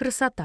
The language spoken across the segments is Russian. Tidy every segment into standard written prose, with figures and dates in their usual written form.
Красота.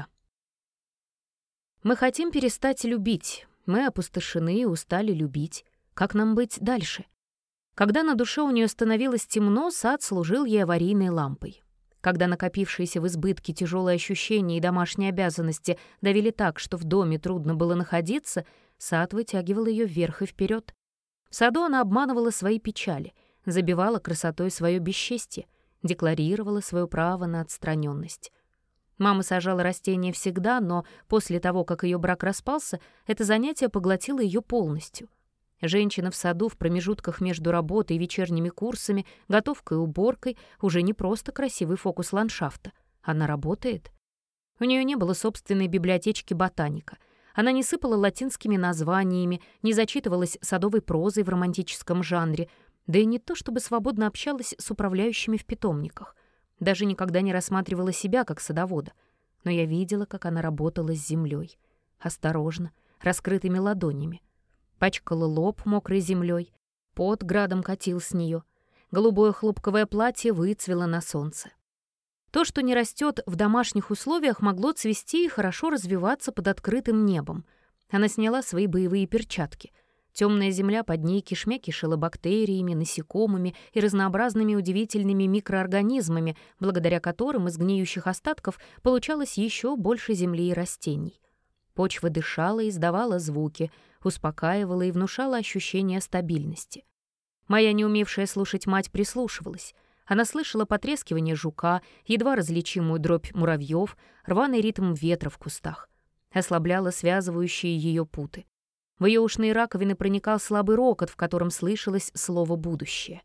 Мы хотим перестать любить. Мы опустошены и устали любить. Как нам быть дальше? Когда на душе у нее становилось темно, сад служил ей аварийной лампой. Когда накопившиеся в избытке тяжелые ощущения и домашние обязанности давили так, что в доме трудно было находиться, сад вытягивал ее вверх и вперед. В саду она обманывала свои печали, забивала красотой свое бесчестье, декларировала свое право на отстраненность. Мама сажала растения всегда, но после того, как ее брак распался, это занятие поглотило ее полностью. Женщина в саду в промежутках между работой и вечерними курсами, готовкой и уборкой уже не просто красивый фокус ландшафта. Она работает. У нее не было собственной библиотечки ботаника. Она не сыпала латинскими названиями, не зачитывалась садовой прозой в романтическом жанре, да и не то чтобы свободно общалась с управляющими в питомниках. Даже никогда не рассматривала себя как садовода. Но я видела, как она работала с землей. Осторожно, раскрытыми ладонями. Пачкала лоб мокрой землей. Пот градом катил с нее. Голубое хлопковое платье выцвело на солнце. То, что не растет в домашних условиях, могло цвести и хорошо развиваться под открытым небом. Она сняла свои боевые перчатки. Темная земля под ней кишмя кишела бактериями, насекомыми и разнообразными удивительными микроорганизмами, благодаря которым из гниющих остатков получалось еще больше земли и растений. Почва дышала и издавала звуки, успокаивала и внушала ощущение стабильности. Моя не умевшая слушать мать прислушивалась. Она слышала потрескивание жука, едва различимую дробь муравьев, рваный ритм ветра в кустах. Ослабляла связывающие ее путы. В ее ушные раковины проникал слабый рокот, в котором слышалось слово «будущее».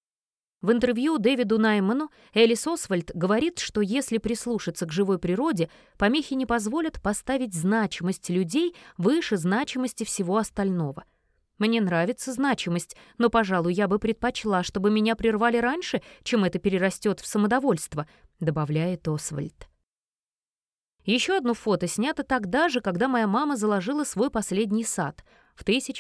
В интервью Дэвиду Найману Элис Освальд говорит, что если прислушаться к живой природе, помехи не позволят поставить значимость людей выше значимости всего остального. Мне нравится значимость, но, пожалуй, я бы предпочла, чтобы меня прервали раньше, чем это перерастет в самодовольство, добавляет Освальд. Еще одно фото снято тогда же, когда моя мама заложила свой последний сад в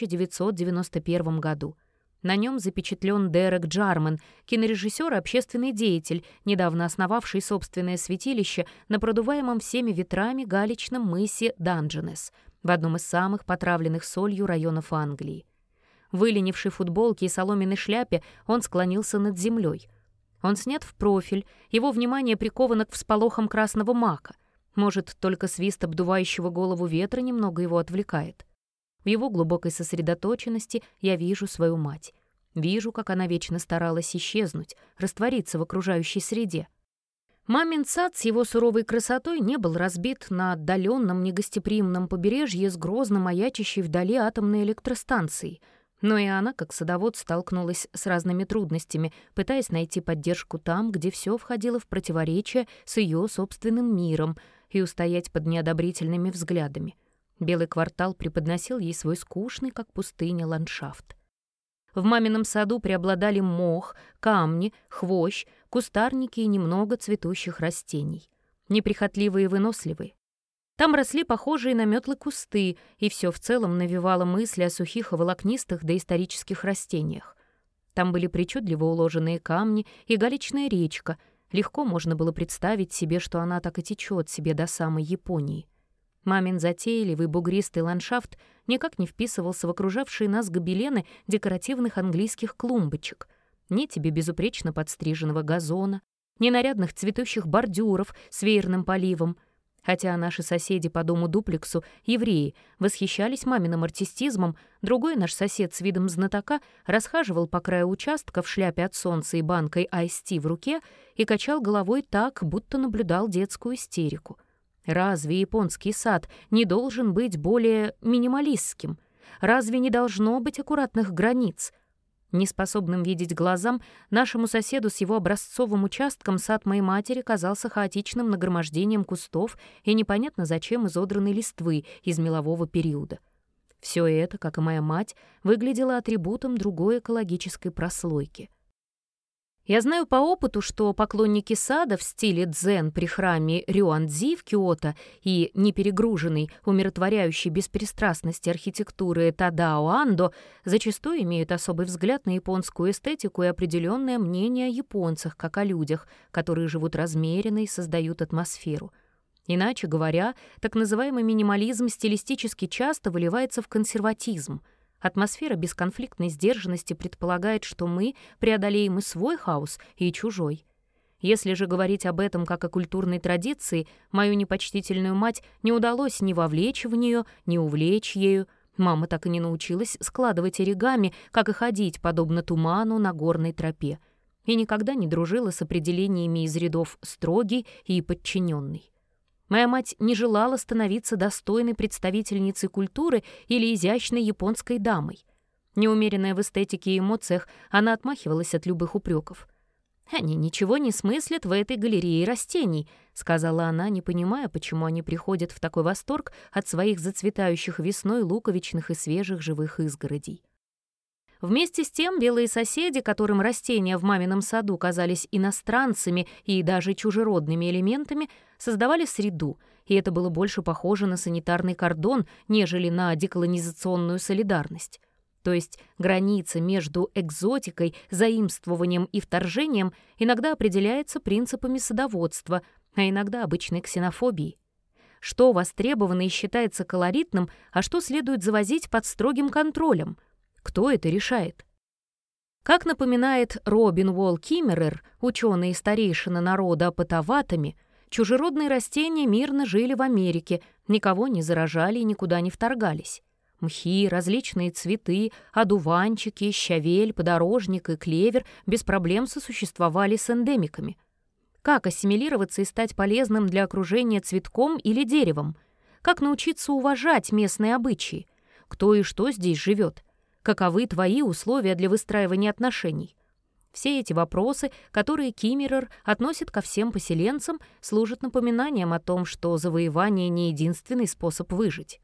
1991 году. На нем запечатлен Дерек Джарман, кинорежиссер и общественный деятель, недавно основавший собственное святилище на продуваемом всеми ветрами галечном мысе Дандженес, в одном из самых потравленных солью районов Англии. В выленившей футболке и соломенной шляпе он склонился над землей. Он снят в профиль, его внимание приковано к всполохам красного мака. Может, только свист обдувающего голову ветра немного его отвлекает. В его глубокой сосредоточенности я вижу свою мать. Вижу, как она вечно старалась исчезнуть, раствориться в окружающей среде. Мамин сад с его суровой красотой не был разбит на отдаленном негостеприимном побережье с грозно маячащей вдали атомной электростанцией. Но и она, как садовод, столкнулась с разными трудностями, пытаясь найти поддержку там, где все входило в противоречие с ее собственным миром, и устоять под неодобрительными взглядами. Белый квартал преподносил ей свой скучный, как пустыня, ландшафт. В мамином саду преобладали мох, камни, хвощ, кустарники и немного цветущих растений. Неприхотливые и выносливые. Там росли похожие на метлы кусты, и все в целом навевало мысли о сухих и волокнистых доисторических растениях. Там были причудливо уложенные камни и галечная речка. Легко можно было представить себе, что она так и течет себе до самой Японии. Мамин затейливый бугристый ландшафт никак не вписывался в окружавшие нас гобелены декоративных английских клумбочек. Ни тебе безупречно подстриженного газона, ни нарядных цветущих бордюров с веерным поливом. Хотя наши соседи по дому-дуплексу, евреи, восхищались маминым артистизмом, другой наш сосед с видом знатока расхаживал по краю участка в шляпе от солнца и банкой айс-ти в руке и качал головой так, будто наблюдал детскую истерику. Разве японский сад не должен быть более минималистским? Разве не должно быть аккуратных границ? Неспособным видеть глазам, нашему соседу с его образцовым участком сад моей матери казался хаотичным нагромождением кустов и непонятно зачем изодранной листвы из мелового периода. Все это, как и моя мать, выглядело атрибутом другой экологической прослойки. Я знаю по опыту, что поклонники сада в стиле дзен при храме Рюандзи в Киото и неперегруженной, умиротворяющей беспристрастности архитектуры Тадао Андо зачастую имеют особый взгляд на японскую эстетику и определенное мнение о японцах, как о людях, которые живут размеренно и создают атмосферу. Иначе говоря, так называемый минимализм стилистически часто выливается в консерватизм. Атмосфера бесконфликтной сдержанности предполагает, что мы преодолеем и свой хаос, и чужой. Если же говорить об этом как о культурной традиции, мою непочтительную мать не удалось ни вовлечь в нее, ни увлечь ею. Мама так и не научилась складывать оригами, как и ходить, подобно туману на горной тропе, и никогда не дружила с определениями из рядов «строгий» и «подчиненный». Моя мать не желала становиться достойной представительницей культуры или изящной японской дамой. Неумеренная в эстетике и эмоциях, она отмахивалась от любых упреков. «Они ничего не смыслят в этой галерее растений», — сказала она, не понимая, почему они приходят в такой восторг от своих зацветающих весной луковичных и свежих живых изгородей. Вместе с тем белые соседи, которым растения в мамином саду казались иностранцами и даже чужеродными элементами, создавали среду, и это было больше похоже на санитарный кордон, нежели на деколонизационную солидарность. То есть граница между экзотикой, заимствованием и вторжением иногда определяется принципами садоводства, а иногда обычной ксенофобией. Что востребовано и считается колоритным, а что следует завозить под строгим контролем? Кто это решает? Как напоминает Робин Уолл Киммерер, ученый и старейшина народа Потаватами, чужеродные растения мирно жили в Америке, никого не заражали и никуда не вторгались. Мхи, различные цветы, одуванчики, щавель, подорожник и клевер без проблем сосуществовали с эндемиками. Как ассимилироваться и стать полезным для окружения цветком или деревом? Как научиться уважать местные обычаи? Кто и что здесь живет? Каковы твои условия для выстраивания отношений? Все эти вопросы, которые Киммерер относит ко всем поселенцам, служат напоминанием о том, что завоевание не единственный способ выжить.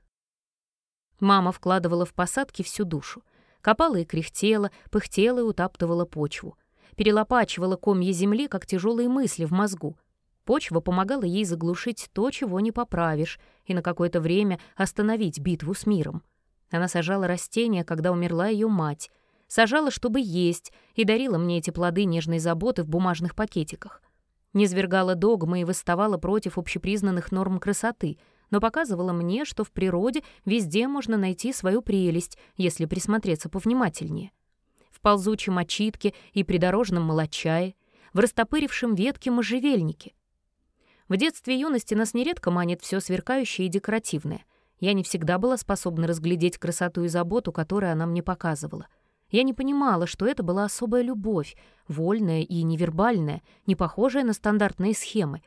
Мама вкладывала в посадки всю душу. Копала и кряхтела, пыхтела и утаптывала почву. Перелопачивала комья земли, как тяжелые мысли в мозгу. Почва помогала ей заглушить то, чего не поправишь, и на какое-то время остановить битву с миром. Она сажала растения, когда умерла ее мать. Сажала, чтобы есть, и дарила мне эти плоды нежной заботы в бумажных пакетиках. Низвергала догмы и восставала против общепризнанных норм красоты, но показывала мне, что в природе везде можно найти свою прелесть, если присмотреться повнимательнее. В ползучем очитке и придорожном молочае, в растопырившем ветке можжевельнике. В детстве и юности нас нередко манит все сверкающее и декоративное. Я не всегда была способна разглядеть красоту и заботу, которую она мне показывала. Я не понимала, что это была особая любовь, вольная и невербальная, не похожая на стандартные схемы.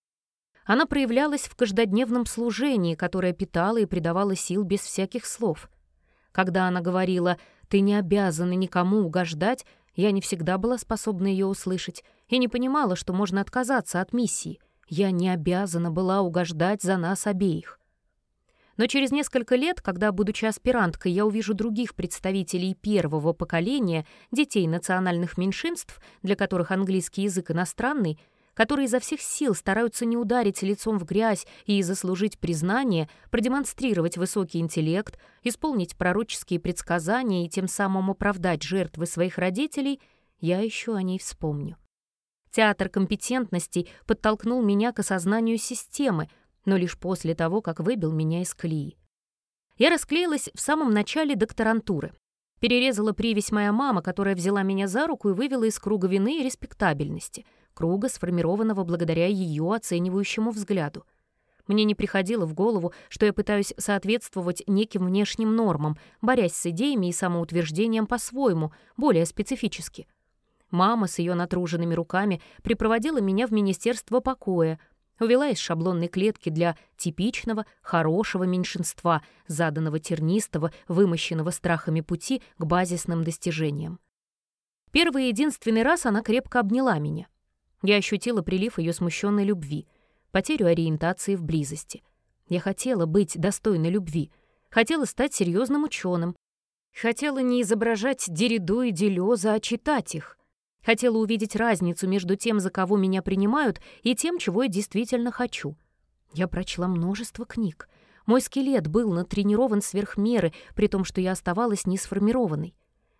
Она проявлялась в каждодневном служении, которое питало и придавало сил без всяких слов. Когда она говорила «ты не обязана никому угождать», я не всегда была способна ее услышать и не понимала, что можно отказаться от миссии. Я не обязана была угождать за нас обеих. Но через несколько лет, когда, будучи аспиранткой, я увижу других представителей первого поколения, детей национальных меньшинств, для которых английский язык иностранный, которые изо всех сил стараются не ударить лицом в грязь и заслужить признание, продемонстрировать высокий интеллект, исполнить пророческие предсказания и тем самым оправдать жертвы своих родителей, я еще о ней вспомню. Театр компетентностей подтолкнул меня к осознанию системы, но лишь после того, как выбил меня из колеи. Я расклеилась в самом начале докторантуры. Перерезала привязь моя мама, которая взяла меня за руку и вывела из круга вины и респектабельности, круга, сформированного благодаря ее оценивающему взгляду. Мне не приходило в голову, что я пытаюсь соответствовать неким внешним нормам, борясь с идеями и самоутверждением по-своему, более специфически. Мама с ее натруженными руками припроводила меня в Министерство покоя, увела из шаблонной клетки для типичного, хорошего меньшинства, заданного тернистого, вымощенного страхами пути к базисным достижениям. Первый и единственный раз она крепко обняла меня. Я ощутила прилив ее смущенной любви, потерю ориентации в близости. Я хотела быть достойной любви, хотела стать серьезным ученым, хотела не изображать Дерриду и Делеза, а читать их. Хотела увидеть разницу между тем, за кого меня принимают, и тем, чего я действительно хочу. Я прочла множество книг. Мой скелет был натренирован сверх меры, при том, что я оставалась несформированной.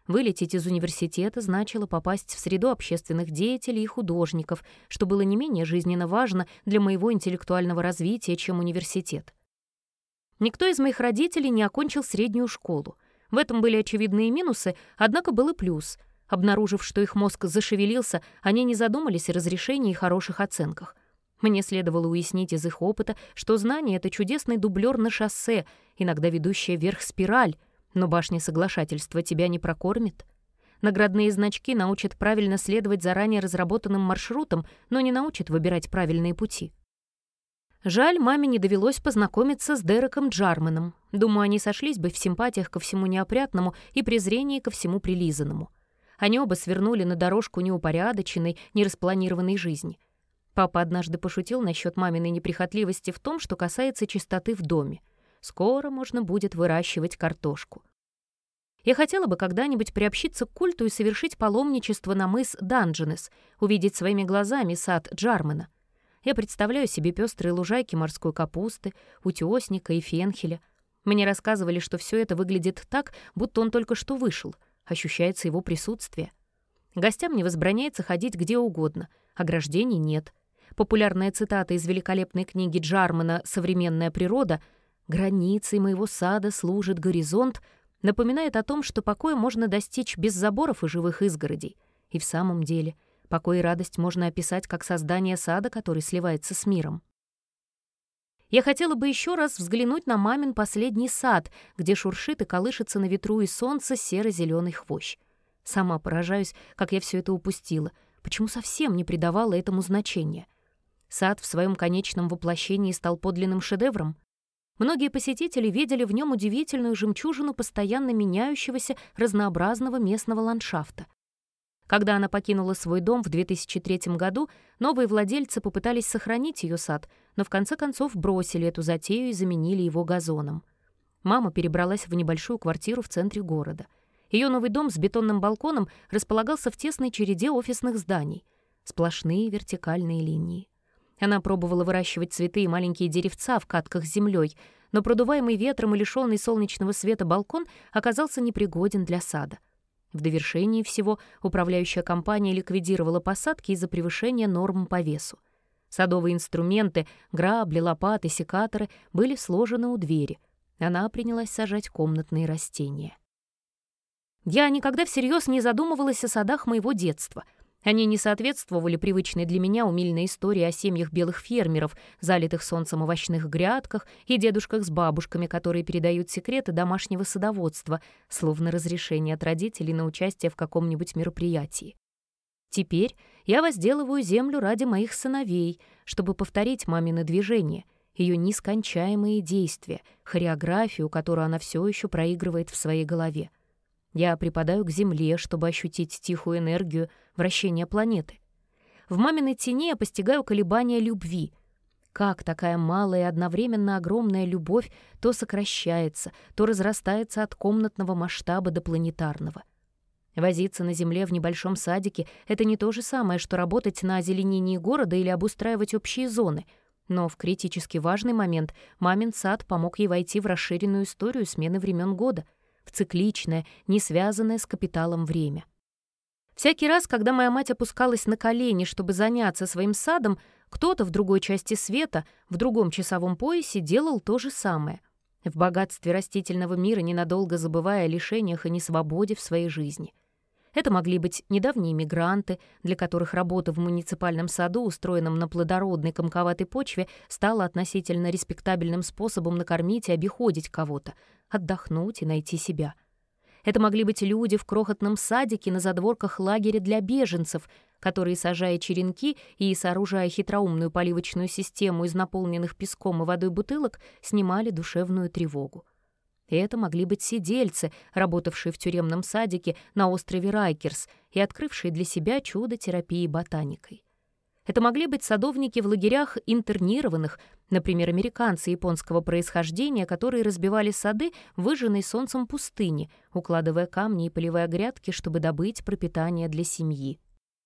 Вылететь из университета значило попасть в среду общественных деятелей и художников, что было не менее жизненно важно для моего интеллектуального развития, чем университет. Никто из моих родителей не окончил среднюю школу. В этом были очевидные минусы, однако был и плюс. Обнаружив, что их мозг зашевелился, они не задумались о разрешении и хороших оценках. Мне следовало уяснить из их опыта, что знание — это чудесный дублер на шоссе, иногда ведущая вверх спираль, но башня соглашательства тебя не прокормит. Наградные значки научат правильно следовать заранее разработанным маршрутам, но не научат выбирать правильные пути. Жаль, маме не довелось познакомиться с Дереком Джарменом. Думаю, они сошлись бы в симпатиях ко всему неопрятному и презрении ко всему прилизанному. Они оба свернули на дорожку неупорядоченной, нераспланированной жизни. Папа однажды пошутил насчет маминой неприхотливости в том, что касается чистоты в доме. Скоро можно будет выращивать картошку. Я хотела бы когда-нибудь приобщиться к культу и совершить паломничество на мыс Дандженес, увидеть своими глазами сад Джармена. Я представляю себе пестрые лужайки морской капусты, утёсника и фенхеля. Мне рассказывали, что все это выглядит так, будто он только что вышел, ощущается его присутствие. Гостям не возбраняется ходить где угодно, ограждений нет. Популярная цитата из великолепной книги Джармена «Современная природа» «Границей моего сада служит горизонт» напоминает о том, что покоя можно достичь без заборов и живых изгородей. И в самом деле, покой и радость можно описать как создание сада, который сливается с миром. Я хотела бы еще раз взглянуть на мамин последний сад, где шуршит и колышется на ветру и солнце серо-зеленый хвощ. Сама поражаюсь, как я все это упустила, почему совсем не придавала этому значения. Сад в своем конечном воплощении стал подлинным шедевром. Многие посетители видели в нем удивительную жемчужину постоянно меняющегося разнообразного местного ландшафта. Когда она покинула свой дом в 2003 году, новые владельцы попытались сохранить ее сад, но в конце концов бросили эту затею и заменили его газоном. Мама перебралась в небольшую квартиру в центре города. Ее новый дом с бетонным балконом располагался в тесной череде офисных зданий. Сплошные вертикальные линии. Она пробовала выращивать цветы и маленькие деревца в катках с землей, но продуваемый ветром и лишённый солнечного света балкон оказался непригоден для сада. В довершении всего управляющая компания ликвидировала посадки из-за превышения норм по весу. Садовые инструменты, грабли, лопаты, секаторы были сложены у двери. Она принялась сажать комнатные растения. Я никогда всерьез не задумывалась о садах моего детства. Они не соответствовали привычной для меня умильной истории о семьях белых фермеров, залитых солнцем овощных грядках и дедушках с бабушками, которые передают секреты домашнего садоводства, словно разрешение от родителей на участие в каком-нибудь мероприятии. Теперь я возделываю землю ради моих сыновей, чтобы повторить мамины движения, ее нескончаемые действия, хореографию, которую она все еще проигрывает в своей голове. Я припадаю к земле, чтобы ощутить тихую энергию вращения планеты. В маминой тени я постигаю колебания любви. Как такая малая и одновременно огромная любовь то сокращается, то разрастается от комнатного масштаба до планетарного. Возиться на земле в небольшом садике — это не то же самое, что работать на озеленении города или обустраивать общие зоны. Но в критически важный момент мамин сад помог ей войти в расширенную историю смены времен года, в цикличное, не связанное с капиталом время. Всякий раз, когда моя мать опускалась на колени, чтобы заняться своим садом, кто-то в другой части света, в другом часовом поясе делал то же самое, в богатстве растительного мира ненадолго забывая о лишениях и несвободе в своей жизни. Это могли быть недавние мигранты, для которых работа в муниципальном саду, устроенном на плодородной комковатой почве, стала относительно респектабельным способом накормить и обиходить кого-то, отдохнуть и найти себя. Это могли быть люди в крохотном садике на задворках лагеря для беженцев, которые, сажая черенки и сооружая хитроумную поливочную систему из наполненных песком и водой бутылок, снимали душевную тревогу. И это могли быть сидельцы, работавшие в тюремном садике на острове Райкерс и открывшие для себя чудо терапии ботаникой. Это могли быть садовники в лагерях интернированных, например, американцы японского происхождения, которые разбивали сады в выжженной солнцем пустыне, укладывая камни и поливая грядки, чтобы добыть пропитание для семьи.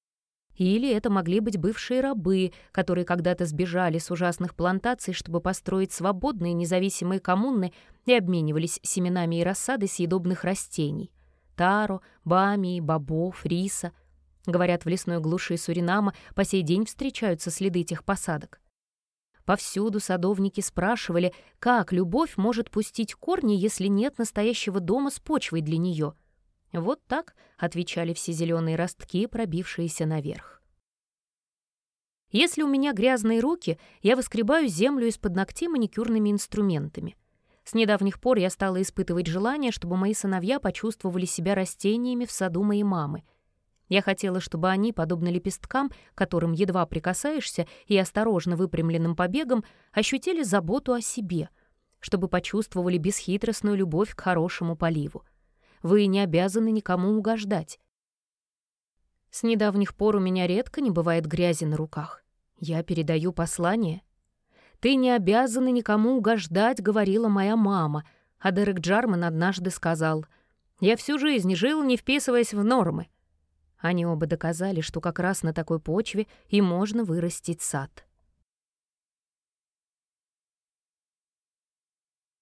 Или это могли быть бывшие рабы, которые когда-то сбежали с ужасных плантаций, чтобы построить свободные независимые коммуны и обменивались семенами и рассадой съедобных растений. таро, бамии, бобов, риса. Говорят, в лесной глуши Суринама по сей день встречаются следы тех посадок. Повсюду садовники спрашивали, как любовь может пустить корни, если нет настоящего дома с почвой для нее. Вот так отвечали все зеленые ростки, пробившиеся наверх. Если у меня грязные руки, я выскребаю землю из-под ногтей маникюрными инструментами. С недавних пор я стала испытывать желание, чтобы мои сыновья почувствовали себя растениями в саду моей мамы. Я хотела, чтобы они, подобно лепесткам, которым едва прикасаешься, и осторожно выпрямленным побегом, ощутили заботу о себе, чтобы почувствовали бесхитростную любовь к хорошему поливу. Вы не обязаны никому угождать. С недавних пор у меня редко не бывает грязи на руках. Я передаю послание. «Ты не обязана никому угождать», — говорила моя мама, а Дерек Джарман однажды сказал: «Я всю жизнь жил, не вписываясь в нормы». Они оба доказали, что как раз на такой почве и можно вырастить сад.